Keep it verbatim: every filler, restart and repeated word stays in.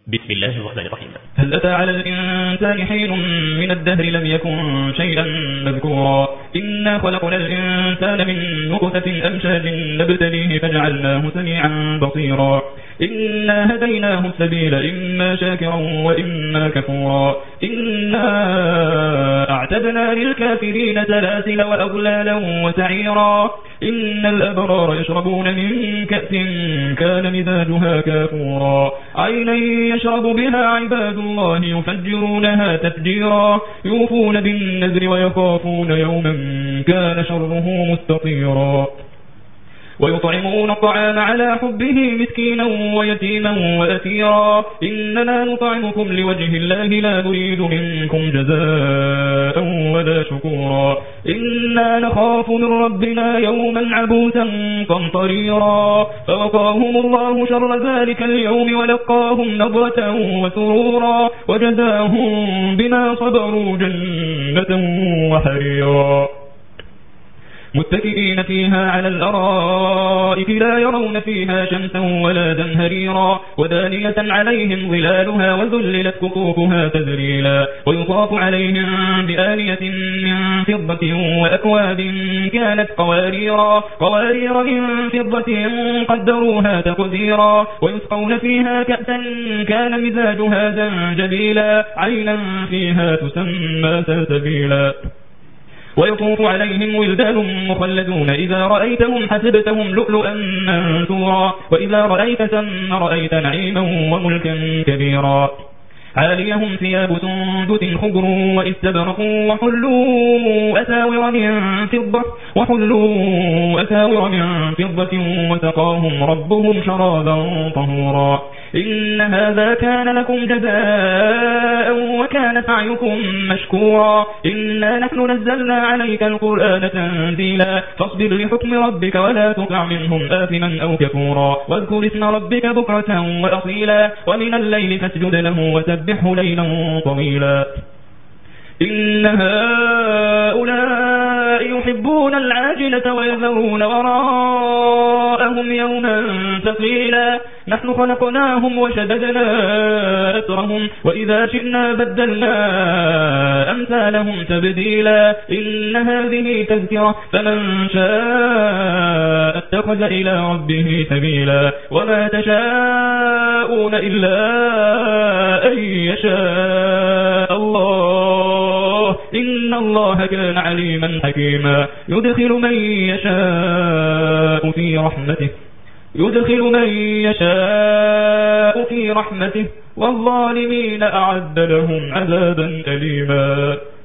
بسم الله الرحمن الرحيم. هل أتى على الإنسان حين من الدهر لم يكن شيئا مذكورا إنا خلقنا الإنسان من نطفة أمشاج نبتليه فجعلناه سميعا بصيرا إنا هديناه السبيل إما شاكرا وإما كفورا إنا أعتدنا للكافرين سلاسل وأغلالا وسعيرا إن الأبرار يشربون من كأس كان مزاجها كافورا عينا يشرب بها عباد الله يفجرونها تفجيرا يوفون بالنذر ويخافون يوما كان شره مستطيرا ويطعمون الطعام على حبه مسكينا ويتيما وأسيرا إننا نطعمكم لوجه الله لا نريد منكم جزاء ولا شكورا إنا نخاف من ربنا يوما عبوسا قمطريرا فوقاهم الله شر ذلك اليوم ولقاهم نضرة وسرورا وجزاهم بما صبروا جنة وحريرا متكئين فيها على الأرائك لا يرون فيها شمسا ولا زمهريرا ودانية عليهم ظلالها وذللت قطوفها تذليلا ويطاف عليهم بآنية من فضة وأكواب كانت قواريرا قوارير من فضة قدروها تقديرا ويسقون فيها كأسا كان مزاجها زنجبيلا عينا فيها تسمى سلسبيلا ويطوف عليهم ولدان مخلدون إذا رأيتهم حسبتهم لؤلؤا منثورا وإذا رأيت ثم رأيت نعيما وملكا كبيرا عاليهم ثياب سندس خضر واستبرق وحلوا أساور من فضة وحلوا أساور من فضة وسقاهم ربهم شرابا طهورا إن هذا كان لكم جزاء وكان سعيكم مشكورا إنا نحن نزلنا عليك القرآن تنزيلا فاصبر لحكم ربك ولا تطع منهم آثما أو كفورا واذكر اسم ربك بكرة وأصيلا ومن الليل فاسجد له وسبحه ليلا طويلا إن هؤلاء يحبون العاجلة ويذرون وراءهم يوما ثقيلا نحن خلقناهم وشددنا أسرهم وإذا شئنا بدلنا أمثالهم تبديلا إن هذه تذكرة فمن شاء اتخذ إلى ربه سبيلا وما تشاءون إلا أن يشاء الله إن الله كان عليما حكيما يدخل من يشاء في رحمته يدخل من يشاء في رحمته والظالمين أعد لهم عذابا أليما.